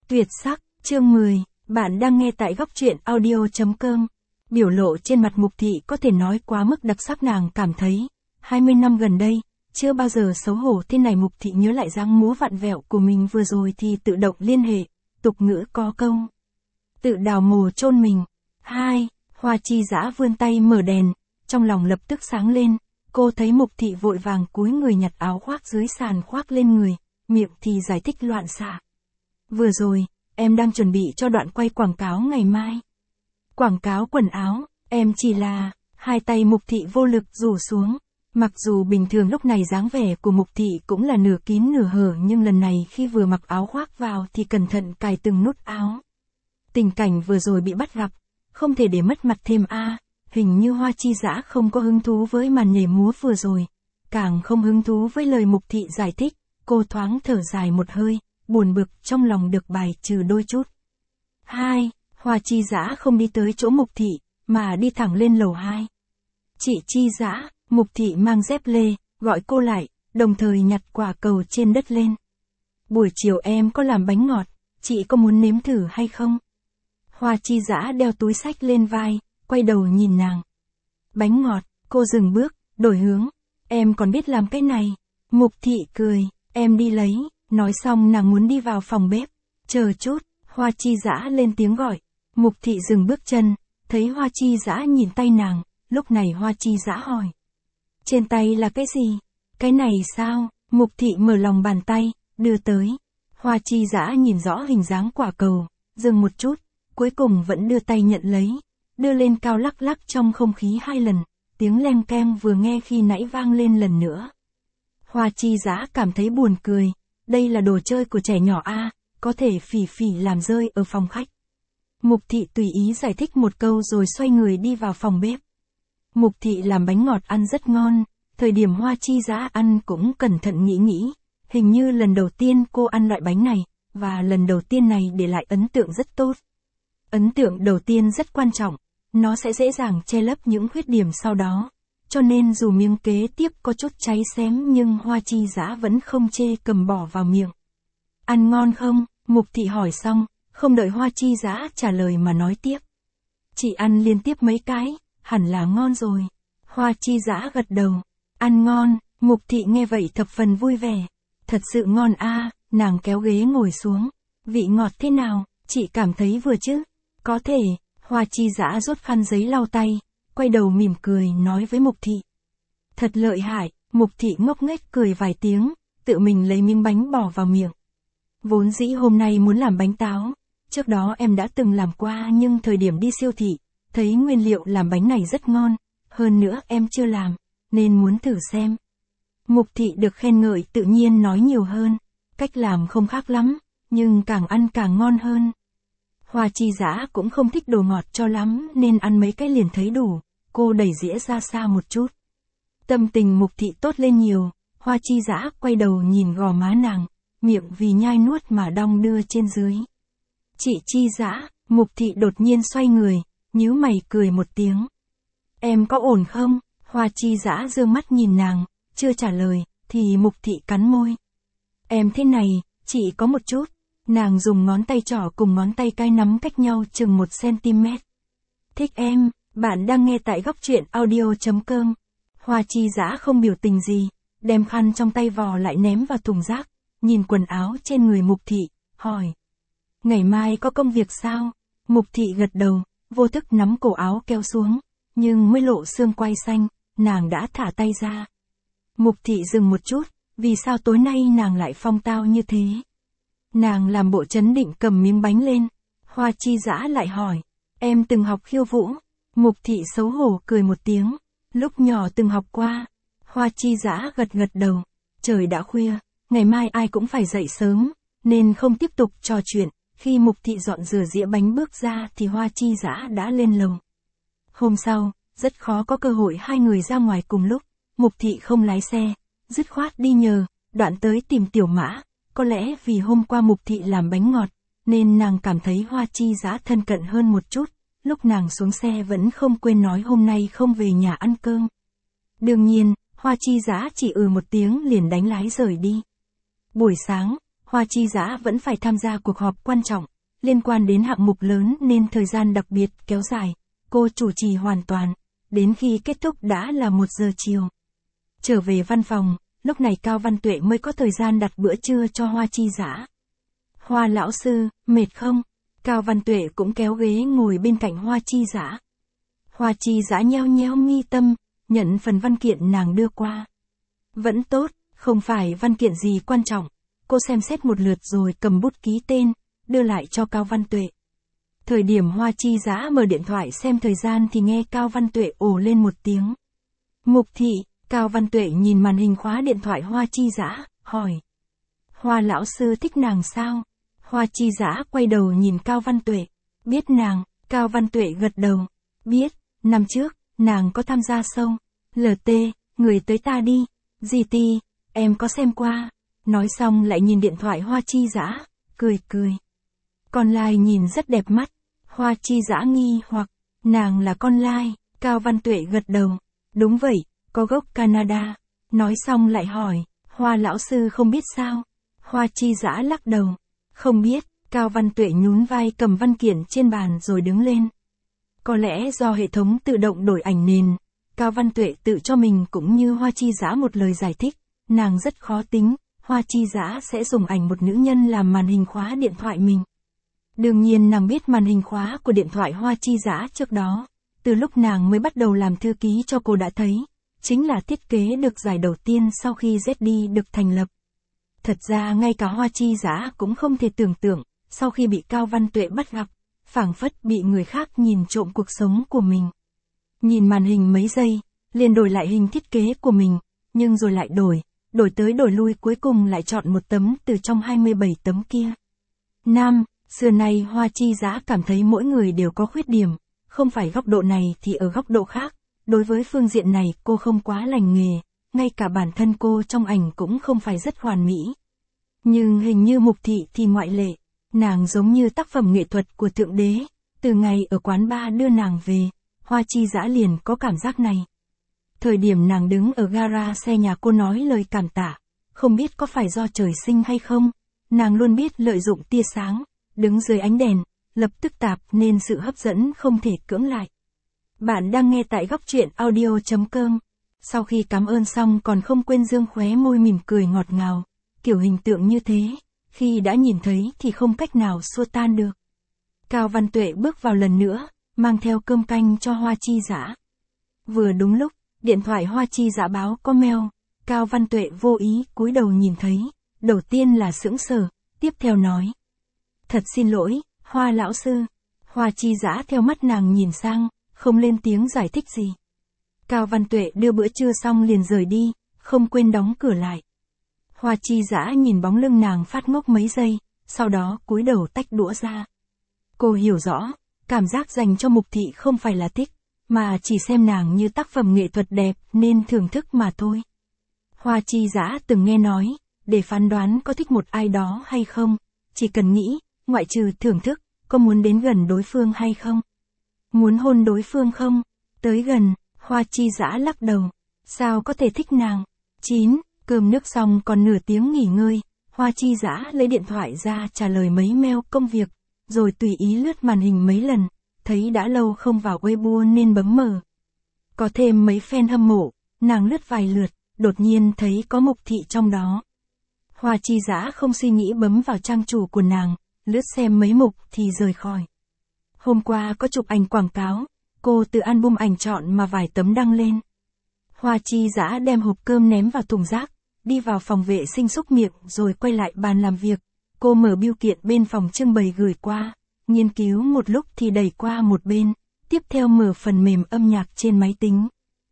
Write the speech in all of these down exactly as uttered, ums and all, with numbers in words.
Tuyệt sắc, chương mười, bạn đang nghe tại góc truyện audio.com. Biểu lộ trên mặt Mục Thị có thể nói quá mức đặc sắc, nàng cảm thấy, hai mươi năm gần đây, chưa bao giờ xấu hổ thế này. Mục Thị nhớ lại dáng múa vặn vẹo của mình vừa rồi thì tự động liên hệ, tục ngữ có câu. Tự đào mồ chôn mình. Hai, Hoa Chi Dã vươn tay mở đèn, trong lòng lập tức sáng lên, cô thấy Mục Thị vội vàng cúi người nhặt áo khoác dưới sàn khoác lên người, miệng thì giải thích loạn xạ. Vừa rồi, em đang chuẩn bị cho đoạn quay quảng cáo ngày mai. Quảng cáo quần áo, em chỉ là, hai tay Mục Thị vô lực rủ xuống. Mặc dù bình thường lúc này dáng vẻ của Mục Thị cũng là nửa kín nửa hở, nhưng lần này khi vừa mặc áo khoác vào thì cẩn thận cài từng nút áo. Tình cảnh vừa rồi bị bắt gặp, không thể để mất mặt thêm a. À, hình như Hoa Chi Dã không có hứng thú với màn nhảy múa vừa rồi, càng không hứng thú với lời Mục Thị giải thích. Cô thoáng thở dài một hơi, buồn bực trong lòng được bài trừ đôi chút. Hai, Hoa Chi Dã không đi tới chỗ Mục Thị, mà đi thẳng lên lầu hai. Chị Chi Dã, Mục Thị mang dép lê, gọi cô lại, đồng thời nhặt quả cầu trên đất lên. Buổi chiều em có làm bánh ngọt, chị có muốn nếm thử hay không? Hoa Chi Dã đeo túi xách lên vai, quay đầu nhìn nàng. Bánh ngọt, cô dừng bước, đổi hướng. Em còn biết làm cái này. Mục Thị cười, em đi lấy. Nói xong nàng muốn đi vào phòng bếp. Chờ chút, Hoa Chi Dã lên tiếng gọi. Mục Thị dừng bước chân, thấy Hoa Chi Dã nhìn tay nàng, lúc này Hoa Chi Dã hỏi. Trên tay là cái gì? Cái này sao? Mục Thị mở lòng bàn tay, đưa tới. Hoa Chi Dã nhìn rõ hình dáng quả cầu, dừng một chút, cuối cùng vẫn đưa tay nhận lấy, đưa lên cao lắc lắc trong không khí hai lần, tiếng leng keng vừa nghe khi nãy vang lên lần nữa. Hoa Chi Dã cảm thấy buồn cười. Đây là đồ chơi của trẻ nhỏ a, à, có thể phỉ phỉ làm rơi ở phòng khách. Mục Thị tùy ý giải thích một câu rồi xoay người đi vào phòng bếp. Mục Thị làm bánh ngọt ăn rất ngon, thời điểm Hoa Chi Dã ăn cũng cẩn thận nghĩ nghĩ, hình như lần đầu tiên cô ăn loại bánh này, và lần đầu tiên này để lại ấn tượng rất tốt. Ấn tượng đầu tiên rất quan trọng, nó sẽ dễ dàng che lấp những khuyết điểm sau đó. Cho nên dù miếng kế tiếp có chút cháy xém nhưng Hoa Chi Dã vẫn không chê, cầm bỏ vào miệng. Ăn ngon không? Mục Thị hỏi xong, không đợi Hoa Chi Dã trả lời mà nói tiếp. Chị ăn liên tiếp mấy cái, hẳn là ngon rồi. Hoa Chi Dã gật đầu. Ăn ngon. Mục Thị nghe vậy thập phần vui vẻ. Thật sự ngon a. À, nàng kéo ghế ngồi xuống. Vị ngọt thế nào? Chị cảm thấy vừa chứ? Có thể. Hoa Chi Dã rút khăn giấy lau tay, quay đầu mỉm cười nói với Mục Thị. Thật lợi hại. Mục Thị ngốc nghếch cười vài tiếng, tự mình lấy miếng bánh bỏ vào miệng. Vốn dĩ hôm nay muốn làm bánh táo, trước đó em đã từng làm qua nhưng thời điểm đi siêu thị, thấy nguyên liệu làm bánh này rất ngon, hơn nữa em chưa làm, nên muốn thử xem. Mục Thị được khen ngợi tự nhiên nói nhiều hơn, cách làm không khác lắm, nhưng càng ăn càng ngon hơn. Hoa Chi Dã cũng không thích đồ ngọt cho lắm nên ăn mấy cái liền thấy đủ, cô đẩy dĩa ra xa một chút. Tâm tình Mục Thị tốt lên nhiều, Hoa Chi Dã quay đầu nhìn gò má nàng, miệng vì nhai nuốt mà đong đưa trên dưới. Chị Chi Dã, Mục Thị đột nhiên xoay người, nhíu mày cười một tiếng. Em có ổn không? Hoa Chi Dã dương mắt nhìn nàng, chưa trả lời, thì Mục Thị cắn môi. Em thế này, chị có một chút. Nàng dùng ngón tay trỏ cùng ngón tay cái nắm cách nhau chừng một xăng-ti-mét. Thích em, bạn đang nghe tại góc truyện audio.com. Hoa Chi Dã không biểu tình gì, đem khăn trong tay vò lại ném vào thùng rác, nhìn quần áo trên người Mục Thị, hỏi. Ngày mai có công việc sao? Mục Thị gật đầu, vô thức nắm cổ áo kéo xuống, nhưng mới lộ xương quai xanh, nàng đã thả tay ra. Mục Thị dừng một chút, vì sao tối nay nàng lại phong tao như thế? Nàng làm bộ trấn định cầm miếng bánh lên. Hoa Chi Dã lại hỏi, em từng học khiêu vũ? Mục Thị xấu hổ cười một tiếng, lúc nhỏ từng học qua. Hoa Chi Dã gật gật đầu, trời đã khuya, ngày mai ai cũng phải dậy sớm, nên không tiếp tục trò chuyện. Khi Mục Thị dọn rửa dĩa bánh bước ra thì Hoa Chi Dã đã lên lầu. Hôm sau, rất khó có cơ hội hai người ra ngoài cùng lúc, Mục Thị không lái xe, dứt khoát đi nhờ, đoạn tới tìm Tiểu Mã. Có lẽ vì hôm qua Mục Thị làm bánh ngọt, nên nàng cảm thấy Hoa Chi Dã thân cận hơn một chút, lúc nàng xuống xe vẫn không quên nói hôm nay không về nhà ăn cơm. Đương nhiên, Hoa Chi Dã chỉ ừ một tiếng liền đánh lái rời đi. Buổi sáng, Hoa Chi Dã vẫn phải tham gia cuộc họp quan trọng, liên quan đến hạng mục lớn nên thời gian đặc biệt kéo dài, cô chủ trì hoàn toàn, đến khi kết thúc đã là một giờ chiều. Trở về văn phòng, lúc này Cao Văn Tuệ mới có thời gian đặt bữa trưa cho Hoa Chi Dã. Hoa lão sư, mệt không? Cao Văn Tuệ cũng kéo ghế ngồi bên cạnh Hoa Chi Dã. Hoa Chi Dã nheo nheo mi tâm, nhận phần văn kiện nàng đưa qua. Vẫn tốt, không phải văn kiện gì quan trọng. Cô xem xét một lượt rồi cầm bút ký tên, đưa lại cho Cao Văn Tuệ. Thời điểm Hoa Chi Dã mở điện thoại xem thời gian thì nghe Cao Văn Tuệ ồ lên một tiếng. Mục thị, Cao Văn Tuệ nhìn màn hình khóa điện thoại Hoa Chi Dã, hỏi. Hoa lão sư thích nàng sao? Hoa Chi Dã quay đầu nhìn Cao Văn Tuệ. Biết nàng, Cao Văn Tuệ gật đầu. Biết, năm trước, nàng có tham gia show. lờ tê, người tới ta đi. giê tê, em có xem qua. Nói xong lại nhìn điện thoại Hoa Chi Dã, cười cười. Con lai nhìn rất đẹp mắt. Hoa Chi Dã nghi hoặc, nàng là con lai. Cao Văn Tuệ gật đầu. Đúng vậy, có gốc Canada. Nói xong lại hỏi, Hoa lão sư không biết sao? Hoa Chi Dã lắc đầu. Không biết, Cao Văn Tuệ nhún vai cầm văn kiện trên bàn rồi đứng lên. Có lẽ do hệ thống tự động đổi ảnh nền, Cao Văn Tuệ tự cho mình cũng như Hoa Chi Dã một lời giải thích, nàng rất khó tính, Hoa Chi Dã sẽ dùng ảnh một nữ nhân làm màn hình khóa điện thoại mình. Đương nhiên nàng biết màn hình khóa của điện thoại Hoa Chi Dã trước đó, từ lúc nàng mới bắt đầu làm thư ký cho cô đã thấy, chính là thiết kế được giải đầu tiên sau khi Z D được thành lập. Thật ra ngay cả Hoa Chi Dã cũng không thể tưởng tượng, sau khi bị Cao Văn Tuệ bắt gặp, phảng phất bị người khác nhìn trộm cuộc sống của mình. Nhìn màn hình mấy giây, liền đổi lại hình thiết kế của mình, nhưng rồi lại đổi, đổi tới đổi lui cuối cùng lại chọn một tấm từ trong hai mươi bảy tấm kia. Nam, xưa nay Hoa Chi Dã cảm thấy mỗi người đều có khuyết điểm, không phải góc độ này thì ở góc độ khác, đối với phương diện này cô không quá lành nghề, ngay cả bản thân cô trong ảnh cũng không phải rất hoàn mỹ. Nhưng hình như Mục thị thì ngoại lệ, nàng giống như tác phẩm nghệ thuật của Thượng Đế, từ ngày ở quán bar đưa nàng về, Hoa Chi Dã liền có cảm giác này. Thời điểm nàng đứng ở gara xe nhà cô nói lời cảm tạ, không biết có phải do trời sinh hay không, nàng luôn biết lợi dụng tia sáng, đứng dưới ánh đèn, lập tức tạp nên sự hấp dẫn không thể cưỡng lại. Bạn đang nghe tại góc truyện audio chấm com. Sau khi cảm ơn xong còn không quên dương khóe môi mỉm cười ngọt ngào, kiểu hình tượng như thế, khi đã nhìn thấy thì không cách nào xua tan được. Cao Văn Tuệ bước vào lần nữa, mang theo cơm canh cho Hoa Chi Dã. Vừa đúng lúc, điện thoại Hoa Chi Dã báo có mail, Cao Văn Tuệ vô ý cúi đầu nhìn thấy, đầu tiên là sững sờ, tiếp theo nói. Thật xin lỗi, Hoa lão sư. Hoa Chi Dã theo mắt nàng nhìn sang, không lên tiếng giải thích gì. Cao Văn Tuệ đưa bữa trưa xong liền rời đi, không quên đóng cửa lại. Hoa Chi Dã nhìn bóng lưng nàng phát ngốc mấy giây, sau đó cúi đầu tách đũa ra. Cô hiểu rõ, cảm giác dành cho Mục thị không phải là thích, mà chỉ xem nàng như tác phẩm nghệ thuật đẹp nên thưởng thức mà thôi. Hoa Chi Dã từng nghe nói, để phán đoán có thích một ai đó hay không, chỉ cần nghĩ, ngoại trừ thưởng thức, có muốn đến gần đối phương hay không? Muốn hôn đối phương không? Tới gần, Hoa Chi Dã lắc đầu. Sao có thể thích nàng? chín. Cơm nước xong còn nửa tiếng nghỉ ngơi, Hoa Chi Dã lấy điện thoại ra trả lời mấy mail công việc, rồi tùy ý lướt màn hình mấy lần, thấy đã lâu không vào Weibo nên bấm mở. Có thêm mấy fan hâm mộ, nàng lướt vài lượt, đột nhiên thấy có Mục thị trong đó. Hoa Chi Dã không suy nghĩ bấm vào trang chủ của nàng, lướt xem mấy mục thì rời khỏi. Hôm qua có chụp ảnh quảng cáo, cô từ album ảnh chọn mà vài tấm đăng lên. Hoa Chi Dã đem hộp cơm ném vào thùng rác, đi vào phòng vệ sinh xúc miệng rồi quay lại bàn làm việc. Cô mở bưu kiện bên phòng trưng bày gửi qua, nghiên cứu một lúc thì đẩy qua một bên, tiếp theo mở phần mềm âm nhạc trên máy tính.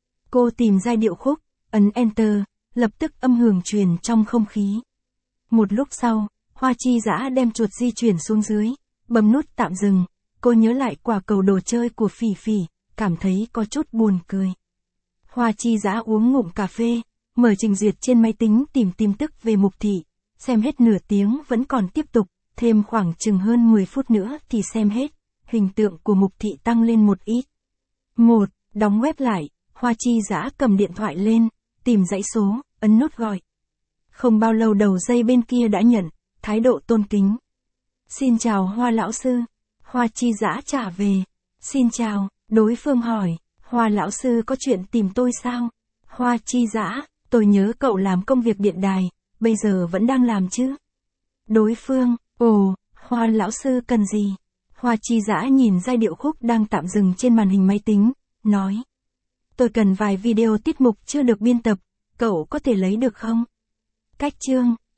Cô tìm giai điệu khúc, ấn Enter, lập tức âm hưởng truyền trong không khí. Một lúc sau, Hoa Chi Dã đem chuột di chuyển xuống dưới, bấm nút tạm dừng, cô nhớ lại quả cầu đồ chơi của Phỉ Phỉ, cảm thấy có chút buồn cười. Hoa Chi Dã uống ngụm cà phê, mở trình duyệt trên máy tính tìm tin tức về Mục thị, xem hết nửa tiếng vẫn còn tiếp tục, thêm khoảng chừng hơn mười phút nữa thì xem hết, hình tượng của Mục thị tăng lên một ít. một. Đóng web lại, Hoa Chi Dã cầm điện thoại lên, tìm dãy số, ấn nút gọi. Không bao lâu đầu dây bên kia đã nhận, thái độ tôn kính. Xin chào Hoa lão sư. Hoa Chi Dã trả về. Xin chào, đối phương hỏi, Hoa lão sư có chuyện tìm tôi sao? Hoa Chi Dã, tôi nhớ cậu làm công việc điện đài, bây giờ vẫn đang làm chứ? Đối phương, ồ, Hoa lão sư cần gì? Hoa Chi Dã nhìn giai điệu khúc đang tạm dừng trên màn hình máy tính, nói. Tôi cần vài video tiết mục chưa được biên tập, cậu có thể lấy được không? Cách chương.